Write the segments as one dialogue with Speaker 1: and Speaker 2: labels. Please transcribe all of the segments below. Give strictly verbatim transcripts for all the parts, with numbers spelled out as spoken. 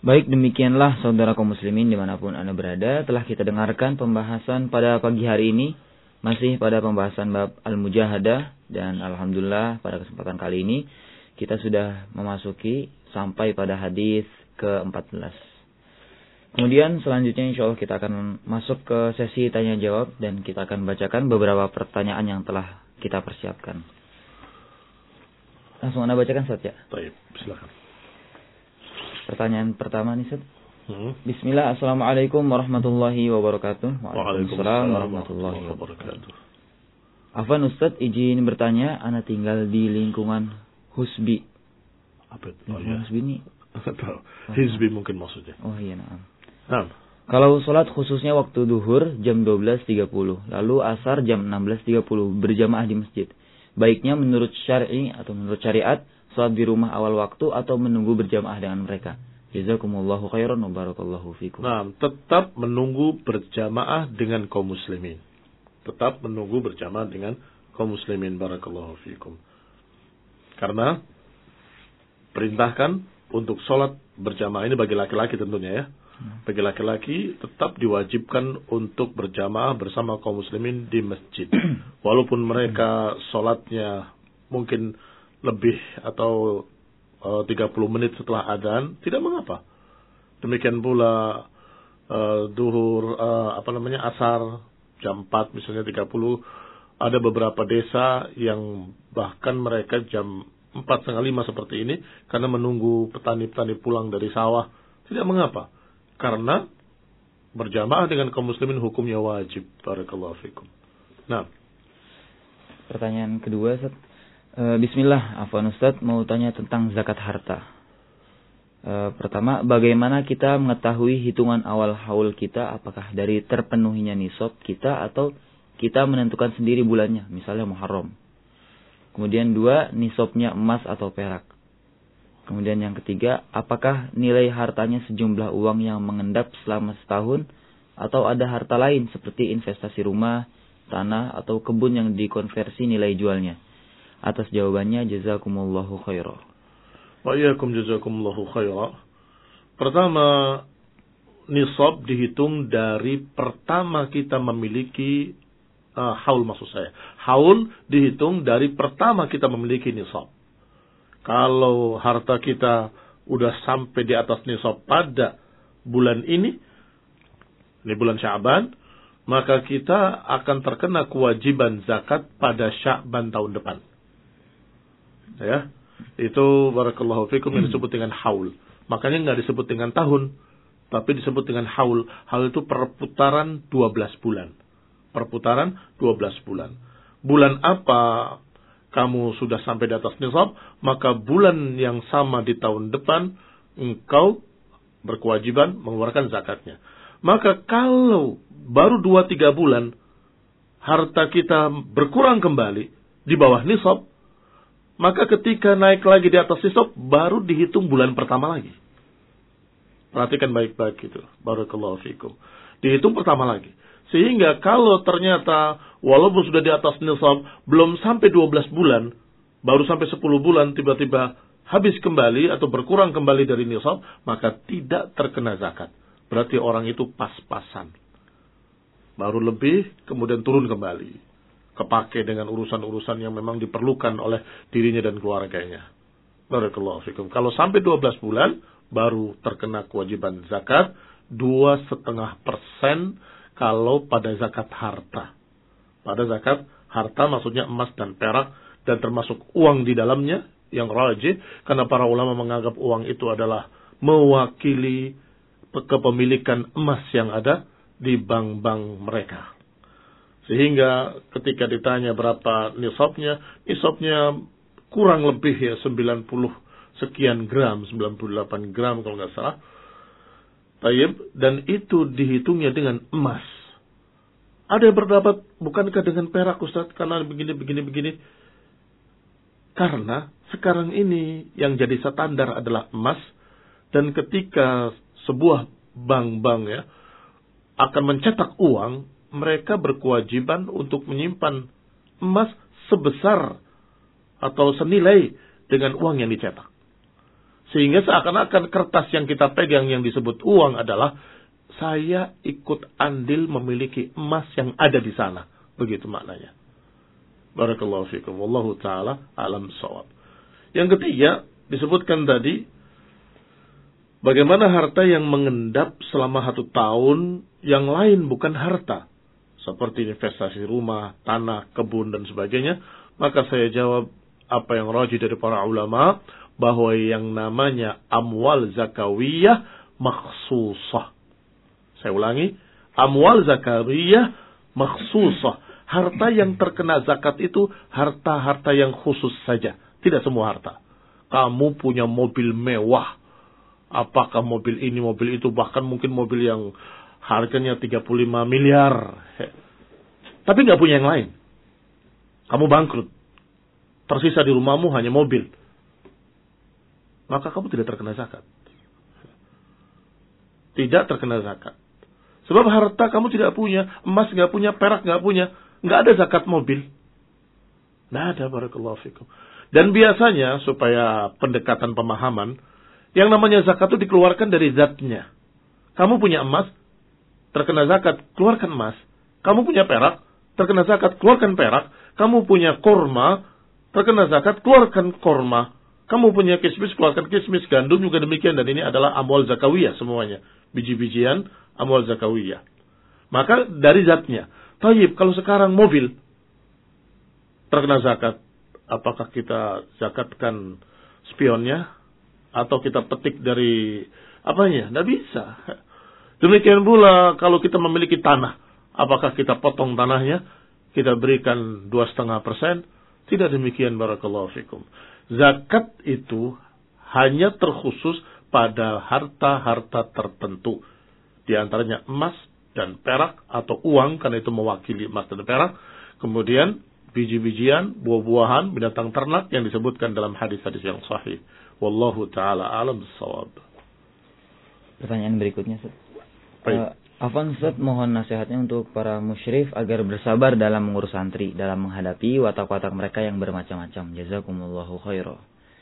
Speaker 1: Baik, demikianlah saudara kaum muslimin dimanapun Anda berada, telah kita dengarkan pembahasan pada pagi hari ini, masih pada pembahasan bab Al-Mujahadah, dan alhamdulillah pada kesempatan kali ini kita sudah memasuki sampai pada hadis ke empat belas. Kemudian selanjutnya insya Allah kita akan masuk ke sesi tanya jawab, dan kita akan bacakan beberapa pertanyaan yang telah kita persiapkan. Langsung Anda bacakan, Ustaz, ya?
Speaker 2: Baik, silakan.
Speaker 1: Pertanyaan pertama nih, Ustaz.
Speaker 2: Hmm.
Speaker 1: Bismillah, assalamualaikum warahmatullahi wabarakatuh.
Speaker 2: Waalaikumsalam warahmatullahi wabarakatuh.
Speaker 1: Afwan Ustaz, izin bertanya, Ana tinggal di lingkungan Husbi.
Speaker 2: Apa itu?
Speaker 1: Oh,
Speaker 2: oh, ya.
Speaker 1: Husbi ini?
Speaker 2: Tahu. Hizbi mungkin maksudnya.
Speaker 1: Oh iya, nah.
Speaker 2: Nah.
Speaker 1: Kalau sholat khususnya waktu duhur jam dua belas tiga puluh, lalu asar jam enam belas tiga puluh berjamaah di masjid. Baiknya menurut syar'i atau menurut syariat, sholat di rumah awal waktu atau menunggu berjamaah dengan mereka. Jazakumullahu khairan wa barakallahu fikum.
Speaker 2: Nah, tetap menunggu berjamaah dengan kaum muslimin. Tetap menunggu berjamaah dengan kaum muslimin, barakallahu fikum. Karena perintahkan untuk sholat berjamaah ini bagi laki-laki tentunya ya. Bagi laki-laki tetap diwajibkan untuk berjamaah bersama kaum muslimin di masjid. Walaupun mereka sholatnya mungkin lebih atau uh, tiga puluh menit setelah adzan, tidak mengapa. Demikian pula uh, duhur, uh, apa namanya, asar, jam empat misalnya tiga puluh. Ada beberapa desa yang bahkan mereka jam empat setengah lima seperti ini, karena menunggu petani-petani pulang dari sawah. Tidak mengapa. Karena berjamaah dengan kaum muslimin hukumnya wajib. Barakallahu fikum. Nah.
Speaker 1: Pertanyaan kedua, Ustaz. E, Bismillah, afwan Ustaz, mau tanya tentang zakat harta. E, pertama, bagaimana kita mengetahui hitungan awal haul kita, apakah dari terpenuhinya nisab kita atau kita menentukan sendiri bulannya, misalnya Muharram. Kemudian dua, nisabnya emas atau perak. Kemudian yang ketiga, apakah nilai hartanya sejumlah uang yang mengendap selama setahun atau ada harta lain seperti investasi rumah, tanah atau kebun yang dikonversi nilai jualnya. Atas jawabannya, jazakumullahu khairan.
Speaker 2: Wa iyyakum jazakumullahu khairan. Pertama, nisab dihitung dari pertama kita memiliki uh, haul maksud saya. Haul dihitung dari pertama kita memiliki nisab. Kalau harta kita udah sampai di atas nisab pada bulan ini, ini bulan Sya'ban, maka kita akan terkena kewajiban zakat pada Sya'ban tahun depan. Ya, itu barakallahu fikum yang disebut dengan haul. Makanya nggak disebut dengan tahun, tapi disebut dengan haul. Haul itu perputaran dua belas bulan. Perputaran dua belas bulan. Bulan apa kamu sudah sampai di atas nisab, maka bulan yang sama di tahun depan engkau berkewajiban mengeluarkan zakatnya. Maka kalau baru dua tiga bulan harta kita berkurang kembali di bawah nisab, maka ketika naik lagi di atas nisab baru dihitung bulan pertama lagi. Perhatikan baik-baik itu. Barakallahu fikum. Dihitung pertama lagi. Sehingga kalau ternyata walaupun sudah di atas nisab belum sampai dua belas bulan, baru sampai sepuluh bulan tiba-tiba habis kembali atau berkurang kembali dari nisab, maka tidak terkena zakat. Berarti orang itu pas-pasan. Baru lebih kemudian turun kembali. Kepake dengan urusan-urusan yang memang diperlukan oleh dirinya dan keluarganya. Barakallahu fikum. Kalau sampai dua belas bulan baru terkena kewajiban zakat dua koma lima persen kalau pada zakat harta. Pada zakat harta maksudnya emas dan perak dan termasuk uang di dalamnya yang rajih, karena para ulama menganggap uang itu adalah mewakili kepemilikan emas yang ada di bank-bank mereka. Sehingga ketika ditanya berapa nisabnya, nisabnya kurang lebih ya sembilan puluh sekian gram, sembilan puluh delapan gram kalau nggak salah. Tayyib, dan itu dihitungnya dengan emas. Ada yang berpendapat, bukankah dengan perak Ustaz? Karena begini, begini, begini. Karena sekarang ini yang jadi standar adalah emas. Dan ketika sebuah bank-bank ya akan mencetak uang, mereka berkewajiban untuk menyimpan emas sebesar atau senilai dengan uang yang dicetak. Sehingga seakan-akan kertas yang kita pegang yang disebut uang adalah saya ikut andil memiliki emas yang ada di sana. Begitu maknanya. Barakallahu fikum. Wallahu ta'ala alam shawab. Yang ketiga, disebutkan tadi, bagaimana harta yang mengendap selama satu tahun yang lain bukan harta. Seperti investasi rumah, tanah, kebun, dan sebagainya. Maka saya jawab apa yang rajih dari para ulama, bahwa yang namanya amwal zakawiyah makhsusah. Saya ulangi, amwal zakawiyah makhsusah. Harta yang terkena zakat itu harta-harta yang khusus saja. Tidak semua harta. Kamu punya mobil mewah. Apakah mobil ini, mobil itu, bahkan mungkin mobil yang harganya tiga puluh lima miliar. Tapi nggak punya yang lain. Kamu bangkrut. Tersisa di rumahmu hanya mobil. Maka kamu tidak terkena zakat. Tidak terkena zakat. Sebab harta kamu tidak punya. Emas nggak punya, perak nggak punya. Nggak ada zakat mobil. Nggak ada, barakallahu fikum. Dan biasanya, supaya pendekatan pemahaman, yang namanya zakat itu dikeluarkan dari zatnya. Kamu punya emas, terkena zakat, keluarkan emas. Kamu punya perak, terkena zakat, keluarkan perak. Kamu punya korma, terkena zakat, keluarkan korma. Kamu punya kismis, keluarkan kismis. Gandum juga demikian. Dan ini adalah amwal zakawiyah semuanya. Biji-bijian, amwal zakawiyah. Maka dari zatnya. Tayyib, kalau sekarang mobil terkena zakat, apakah kita zakatkan spionnya? Atau kita petik dari apanya? Tidak bisa. Demikian pula kalau kita memiliki tanah. Apakah kita potong tanahnya? Kita berikan dua koma lima persen? Tidak demikian, barakallahu fikum. Zakat itu hanya terkhusus pada harta-harta tertentu. Di antaranya emas dan perak atau uang, karena itu mewakili emas dan perak. Kemudian biji-bijian, buah-buahan, binatang ternak yang disebutkan dalam hadis-hadis yang sahih. Wallahu ta'ala alam bissawab.
Speaker 1: Pertanyaan berikutnya, Ustaz. Uh, Afwan Ustaz, mohon nasihatnya untuk para musyrif agar bersabar dalam mengurus santri, dalam menghadapi watak-watak mereka yang bermacam-macam. Jazakumullahu khairan.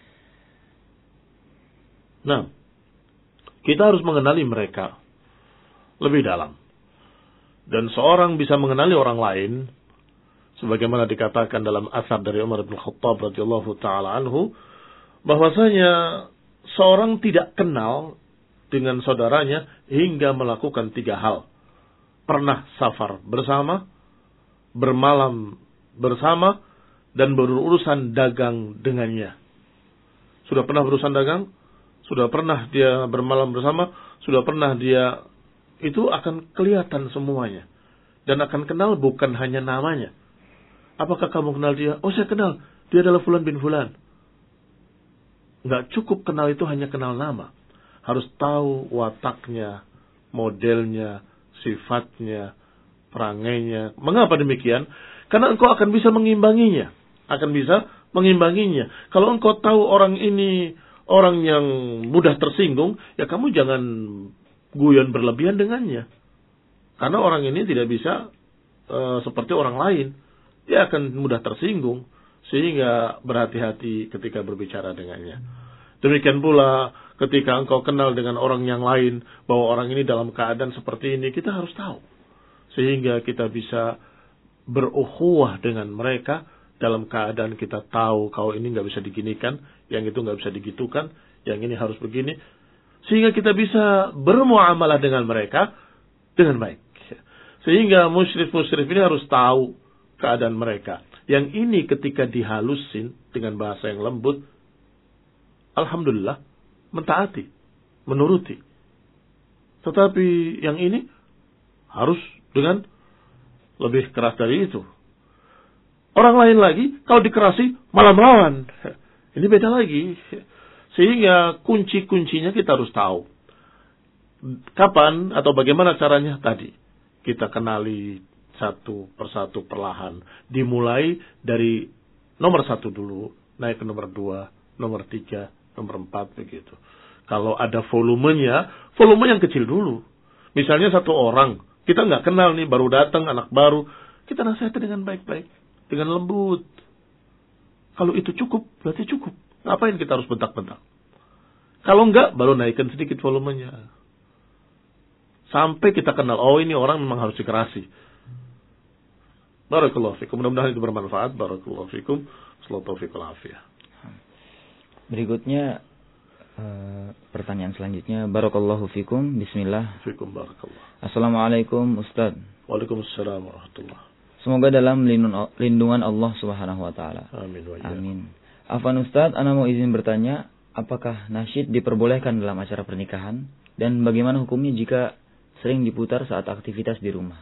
Speaker 2: Nah, kita harus mengenali mereka lebih dalam. Dan seorang bisa mengenali orang lain, sebagaimana dikatakan dalam asar dari Umar bin Khattab radhiyallahu ta'ala anhu, bahwasanya seorang tidak kenal dengan saudaranya hingga melakukan tiga hal. Pernah safar bersama, bermalam bersama, dan berurusan dagang dengannya. Sudah pernah berurusan dagang? Sudah pernah dia bermalam bersama? Sudah pernah dia... Itu akan kelihatan semuanya. Dan akan kenal bukan hanya namanya. Apakah kamu kenal dia? Oh, saya kenal. Dia adalah Fulan bin Fulan. Nggak cukup kenal itu hanya kenal nama. Harus tahu wataknya, modelnya, sifatnya, perangainya. Mengapa demikian? Karena engkau akan bisa mengimbanginya. Akan bisa mengimbanginya. Kalau engkau tahu orang ini orang yang mudah tersinggung, ya kamu jangan guyon berlebihan dengannya. Karena orang ini tidak bisa e, seperti orang lain. Dia akan mudah tersinggung. Sehingga berhati-hati ketika berbicara dengannya. Demikian pula ketika engkau kenal dengan orang yang lain, bahwa orang ini dalam keadaan seperti ini, kita harus tahu. Sehingga kita bisa berukhuwah dengan mereka dalam keadaan kita tahu kalau ini nggak bisa diginikan, yang itu nggak bisa digitukan, yang ini harus begini. Sehingga kita bisa bermuamalah dengan mereka dengan baik. Sehingga musyrif-musyrif ini harus tahu keadaan mereka. Yang ini ketika dihalusin dengan bahasa yang lembut, alhamdulillah, mentaati, menuruti. Tetapi yang ini harus dengan lebih keras dari itu. Orang lain lagi, kalau dikerasi, malah melawan. Ini beda lagi. Sehingga kunci-kuncinya kita harus tahu. Kapan atau bagaimana caranya tadi. Kita kenali satu persatu perlahan. Dimulai dari nomor satu dulu. Naik ke nomor dua, nomor tiga, nomor empat begitu. Kalau ada volumenya, volume yang kecil dulu. Misalnya satu orang. Kita nggak kenal nih, baru datang, anak baru. Kita nasihati dengan baik-baik. Dengan lembut. Kalau itu cukup, berarti cukup. Ngapain kita harus bentak-bentak? Kalau enggak, baru naikkan sedikit volumenya. Sampai kita kenal, oh ini orang memang harus dikerasi. Barakallahu fikum. Mudah-mudahan itu bermanfaat. Barakallahu fikum. Sallallahu taufiq wal afiyah.
Speaker 1: Berikutnya uh, pertanyaan selanjutnya. Barakallahu fikum. Bismillah.
Speaker 2: Fikum barakallah.
Speaker 1: Assalamualaikum Ustaz.
Speaker 2: Waalaikumsalam warahmatullah.
Speaker 1: Semoga dalam lindungan Allah Subhanahu wa taala.
Speaker 2: Amin wa
Speaker 1: Amin. Afwan Ustaz, ana mau izin bertanya, apakah nasyid diperbolehkan dalam acara pernikahan dan bagaimana hukumnya jika sering diputar saat aktivitas di rumah?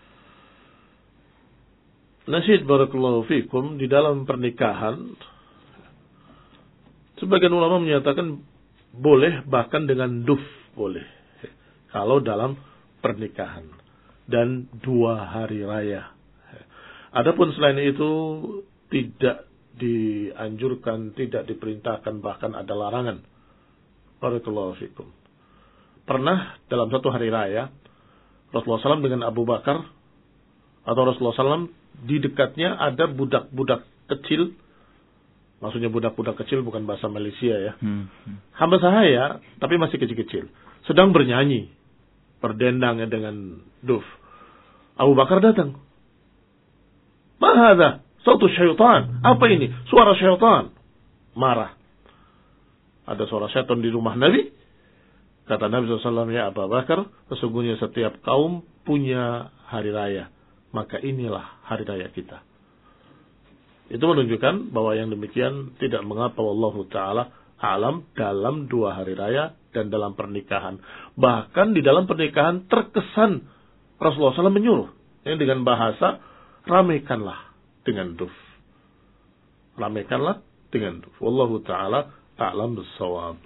Speaker 2: Nasyid barakallahu fikum di dalam pernikahan, sebagian ulama menyatakan boleh, bahkan dengan duf boleh. Kalau dalam pernikahan dan dua hari raya. Adapun selain itu tidak dianjurkan, tidak diperintahkan, bahkan ada larangan. Barakallahu fikum. Pernah dalam satu hari raya Rasulullah shallallahu alaihi wasallam dengan Abu Bakar, atau Rasulullah shallallahu alaihi wasallam di dekatnya ada budak-budak kecil. Maksudnya budak-budak kecil bukan bahasa Malaysia ya. Hmm. Hamba sahaya, tapi masih kecil-kecil. Sedang bernyanyi. Berdendang dengan duf. Abu Bakar datang. Mahadha? Sautu syaitan. Apa ini? Suara syaitan. Marah. Ada suara syaitan di rumah Nabi. Kata Nabi shallallahu alaihi wasallam, ya Abu Bakar, sesungguhnya setiap kaum punya hari raya. Maka inilah hari raya kita. Itu menunjukkan bahwa yang demikian tidak mengapa, wallahu ta'ala alam, dalam dua hari raya dan dalam pernikahan. Bahkan di dalam pernikahan terkesan Rasulullah shallallahu alaihi wasallam menyuruh. Yang dengan bahasa, ramaikanlah dengan duf. Ramaikanlah dengan duf. Wallahu ta'ala a'lam bissawab.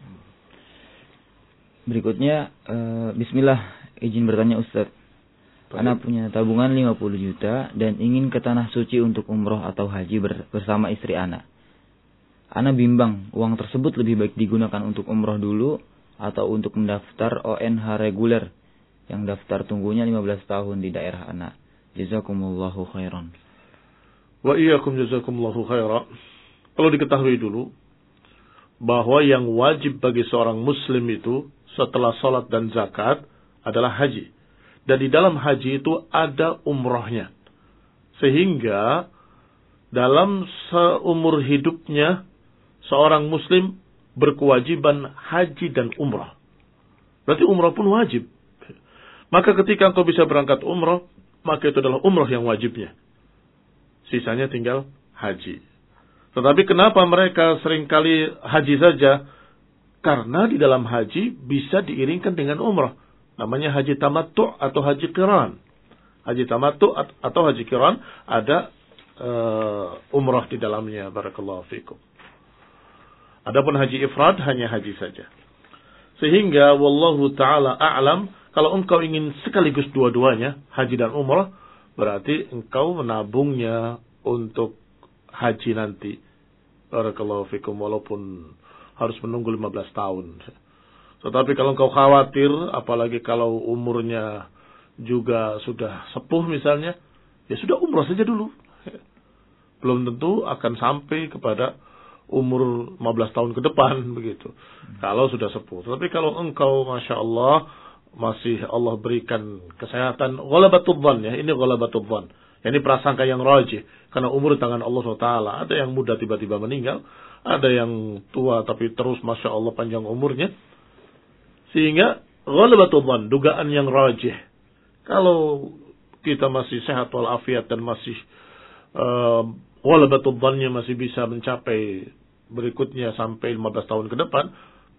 Speaker 1: Berikutnya, uh, bismillah, izin bertanya Ustaz. Ana punya tabungan lima puluh juta dan ingin ke tanah suci untuk umroh atau haji bersama istri ana. Ana bimbang, uang tersebut lebih baik digunakan untuk umroh dulu atau untuk mendaftar O N H reguler yang daftar tunggunya lima belas tahun di daerah ana. Jazakumullahu khairan.
Speaker 2: Wa iyyakum jazakumullahu khairan. Perlu diketahui dulu bahwa yang wajib bagi seorang muslim itu setelah salat dan zakat adalah haji. Dan di dalam haji itu ada umrohnya. Sehingga dalam seumur hidupnya seorang muslim berkewajiban haji dan umrah. Berarti umrah pun wajib. Maka ketika engkau bisa berangkat umrah, maka itu adalah umrah yang wajibnya. Sisanya tinggal haji. Tetapi kenapa mereka seringkali haji saja? Karena di dalam haji bisa diiringkan dengan umrah. Namanya haji tamattu atau haji qiran. Haji tamattu atau haji qiran ada uh, umrah di dalamnya. Barakallahu fikum. Adapun haji ifrad hanya haji saja. Sehingga wallahu ta'ala a'lam, kalau engkau ingin sekaligus dua-duanya, haji dan umrah, berarti engkau menabungnya untuk haji nanti. Barakallahu fikum, walaupun harus menunggu lima belas tahun. Tetapi kalau engkau khawatir, apalagi kalau umurnya juga sudah sepuh misalnya, ya sudah umrah saja dulu. Belum tentu akan sampai kepada umur lima belas tahun ke depan begitu. Hmm. Kalau sudah sepuh. Tetapi kalau engkau Masya Allah masih Allah berikan kesehatan, ghalabatul dhann ya, ini ghalabatul dhann. Ini prasangka yang rajih. Karena umur di tangan Allah subhanahu wa taala. Ada yang muda tiba-tiba meninggal. Ada yang tua tapi terus Masya Allah panjang umurnya. Sehingga ghalabatul dhann, dugaan yang rajih. Kalau kita masih sehat walafiat dan masih uh, ghalabatul dhannya masih bisa mencapai berikutnya sampai lima belas tahun ke depan,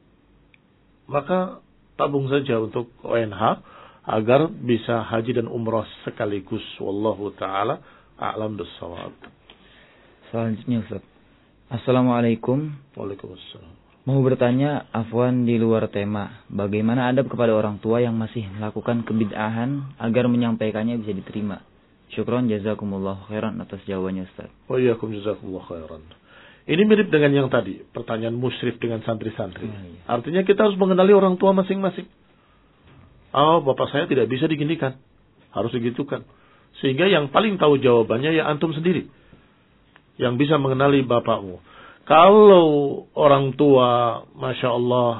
Speaker 2: maka tabung saja untuk O N H agar bisa haji dan umrah sekaligus. Wallahu ta'ala a'lam bissawab.
Speaker 1: Selanjutnya Ustaz. Assalamualaikum.
Speaker 2: Waalaikumsalam.
Speaker 1: Mau bertanya, afwan di luar tema, bagaimana adab kepada orang tua yang masih melakukan kebid'ahan agar menyampaikannya bisa diterima? Syukron jazakumullah khairan atas jawabannya Ustaz.
Speaker 2: Wa iyyakum jazakumullah khairan. Ini mirip dengan yang tadi, pertanyaan musyrif dengan santri-santri. Oh, iya. Artinya kita harus mengenali orang tua masing-masing. Oh, bapak saya tidak bisa diginikan. Harus digitukan. Sehingga yang paling tahu jawabannya ya antum sendiri. Yang bisa mengenali bapakmu. Kalau orang tua, Masya Allah,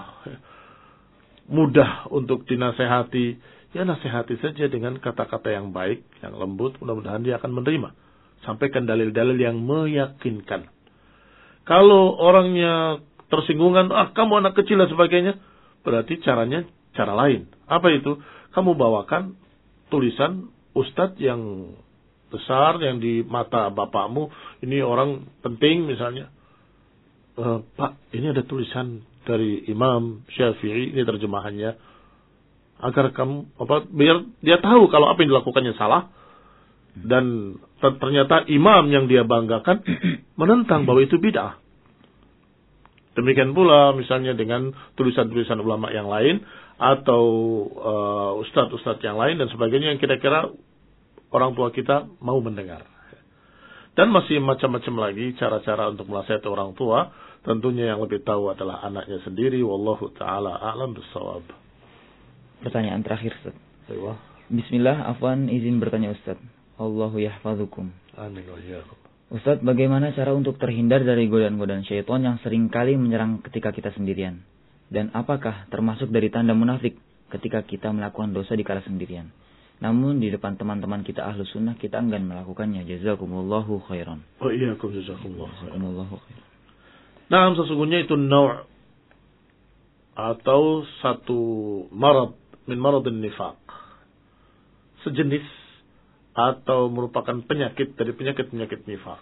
Speaker 2: mudah untuk dinasehati, ya nasihati saja dengan kata-kata yang baik, yang lembut, mudah-mudahan dia akan menerima. Sampaikan dalil-dalil yang meyakinkan. Kalau orangnya tersinggungan, ah kamu anak kecil dan sebagainya, berarti caranya cara lain. Apa itu? Kamu bawakan tulisan ustadz yang besar, yang di mata bapakmu, ini orang penting misalnya. E, Pak, ini ada tulisan dari Imam Syafi'i, ini terjemahannya. Agar kamu, apa, biar dia tahu kalau apa yang dilakukannya salah. Dan ternyata imam yang dia banggakan menentang bahwa itu bid'ah. Demikian pula misalnya dengan tulisan-tulisan ulama yang lain atau uh, ustadz-ustadz yang lain dan sebagainya yang kira-kira orang tua kita mau mendengar. Dan masih macam-macam lagi cara-cara untuk menasihati orang tua. Tentunya yang lebih tahu adalah anaknya sendiri. Wallahu ta'ala a'lam bissawab.
Speaker 1: Pertanyaan terakhir, Ustaz.
Speaker 2: Ayo.
Speaker 1: Bismillah, afwan izin bertanya Ustaz. Allahu yahfazukum.
Speaker 2: Amin wa iyyakum.
Speaker 1: Ustaz, bagaimana cara untuk terhindar dari godaan-godaan syaitan yang seringkali menyerang ketika kita sendirian? Dan apakah termasuk dari tanda munafik ketika kita melakukan dosa di kala sendirian? Namun di depan teman-teman kita ahlu sunnah kita enggan melakukannya. Jazakumullahu khairan.
Speaker 2: Wa iyyakum jazakumullahu khairan.
Speaker 1: khairan.
Speaker 2: Nah, sesungguhnya itu naw' atau satu marad min maradin nifaq. Sejenis atau merupakan penyakit dari penyakit-penyakit nifaq.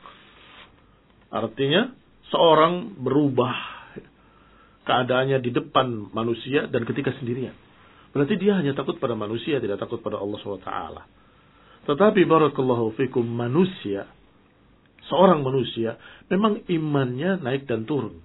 Speaker 2: Artinya seorang berubah keadaannya di depan manusia dan ketika sendirian. Berarti dia hanya takut pada manusia, tidak takut pada Allah subhanahu wa taala. Tetapi barakallahu fikum, manusia, seorang manusia memang imannya naik dan turun.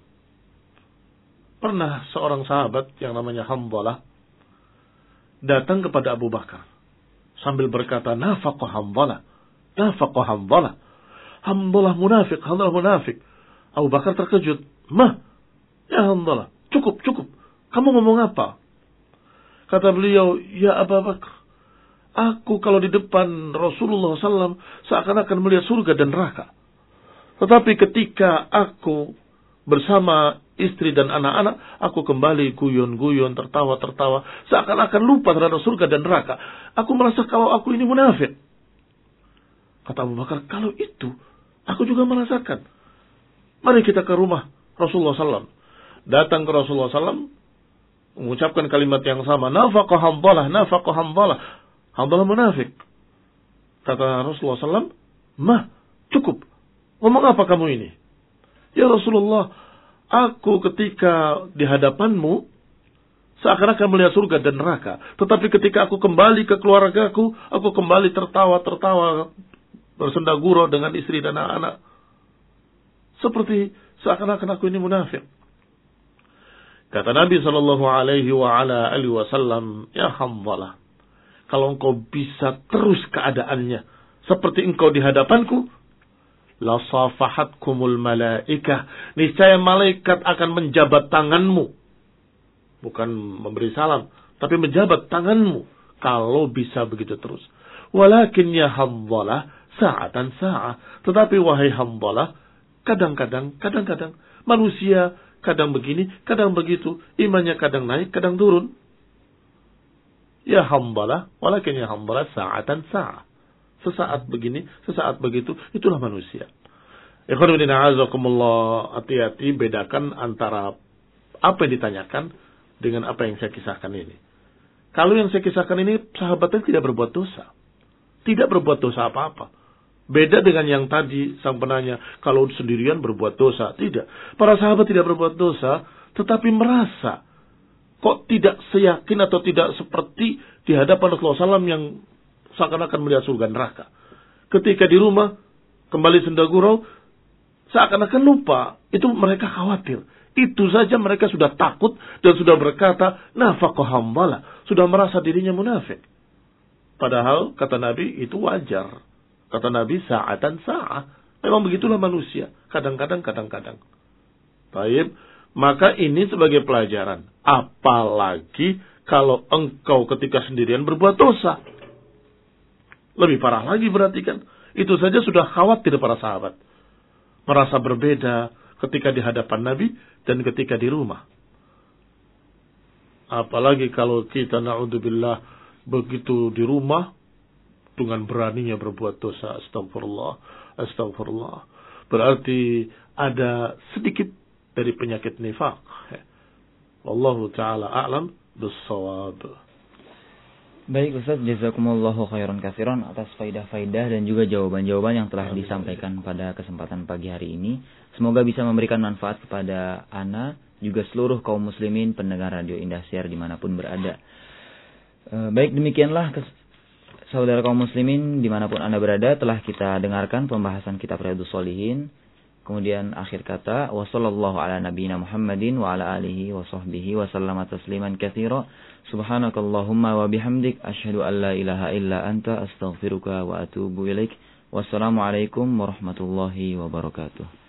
Speaker 2: Pernah seorang sahabat yang namanya Hamdalah datang kepada Abu Bakar sambil berkata, nafaqa Hamdalah, nafaqa Hamdalah, Hamdalah munafik, Hamdalah munafik. Abu Bakar terkejut. Mah, ya Hamdalah, cukup, cukup. Kamu ngomong apa? Kata beliau, ya Abu Bakar, aku kalau di depan Rasulullah shallallahu alaihi wasallam seakan-akan melihat surga dan neraka. Tetapi ketika aku bersama istri dan anak-anak, aku kembali guyon-guyon, tertawa-tertawa, seakan-akan lupa terhadap surga dan neraka. Aku merasa kalau aku ini munafik. Kata Abu Bakar, kalau itu, aku juga merasakan. Mari kita ke rumah Rasulullah shallallahu alaihi wasallam. Datang ke Rasulullah shallallahu alaihi wasallam, mengucapkan kalimat yang sama. Nafaqa Hamdalah, nafaqa Hamdalah. Hamdalah munafik. Kata Rasulullah shallallahu alaihi wasallam, mah, cukup. Ngomong apa kamu ini? Ya Rasulullah, aku ketika di hadapanmu seakan-akan melihat surga dan neraka. Tetapi ketika aku kembali ke keluargaku, aku kembali tertawa-tertawa, bersenda gurau dengan istri dan anak-anak. Seperti seakan-akan aku ini munafik. Kata Nabi sallallahu alaihi wa ala alihi wasallam, ya Hamdalah, kalau engkau bisa terus keadaannya seperti engkau di hadapanku, la safahatkumul malaikah, niscaya malaikat akan menjabat tanganmu. Bukan memberi salam, tapi menjabat tanganmu. Kalau bisa begitu terus. Walakin ya Hamdalah, sa'atan sa'ah. Tetapi wahai Hamdalah, kadang-kadang, kadang-kadang, manusia kadang begini, kadang begitu. Imannya kadang naik, kadang turun. Ya Hamdalah, walakin ya Hamdalah, sa'atan sa'ah. Sesaat begini, sesaat begitu, itulah manusia. Ikhwanuddin a'azakumullah, hati-hati bedakan antara apa yang ditanyakan dengan apa yang saya kisahkan ini. Kalau yang saya kisahkan ini, sahabatnya tidak berbuat dosa. Tidak berbuat dosa apa-apa. Beda dengan yang tadi, sang penanya, kalau sendirian berbuat dosa. Tidak. Para sahabat tidak berbuat dosa, tetapi merasa kok tidak seyakin atau tidak seperti di hadapan Rasulullah shallallahu alaihi wasallam yang seakan-akan melihat surga neraka. Ketika di rumah, kembali senda gurau, seakan-akan lupa. Itu mereka khawatir. Itu saja mereka sudah takut dan sudah berkata, nafaqa Hamdalah. Sudah merasa dirinya munafik. Padahal, kata Nabi, itu wajar. Kata Nabi, sa'atan sa'ah. Memang begitulah manusia. Kadang-kadang, kadang-kadang. Baik. Maka ini sebagai pelajaran. Apalagi kalau engkau ketika sendirian berbuat dosa. Lebih parah lagi berarti kan. Itu saja sudah khawatir para sahabat. Merasa berbeda. ketika di hadapan Nabi dan ketika di rumah. Apalagi kalau kita na'udzubillah begitu di rumah dengan beraninya berbuat dosa. Astagfirullah, astagfirullah. Berarti ada sedikit dari penyakit nifaq. Wallahu ta'ala a'lam bis-shawab.
Speaker 1: Baik Ustaz, jazakumullahu khairan katsiran atas faidah-faidah dan juga jawaban-jawaban yang telah
Speaker 2: Amin.
Speaker 1: disampaikan pada kesempatan pagi hari ini. Semoga bisa memberikan manfaat kepada ana, juga seluruh kaum muslimin pendengar Radio Indahsiar dimanapun berada. E, baik, demikianlah kes- saudara kaum muslimin dimanapun anda berada, telah kita dengarkan pembahasan kitab Riyadhus Shalihin. Kemudian akhir kata, wa sallallahu ala nabiyyina Muhammadin wa ala alihi wa sahbihi wa sallama tasliman katsira. Subhanakallahumma wa bihamdik asyhadu an la ilaha illa anta astaghfiruka wa atubu ilaik. Wassalamualaikum warahmatullahi wabarakatuh.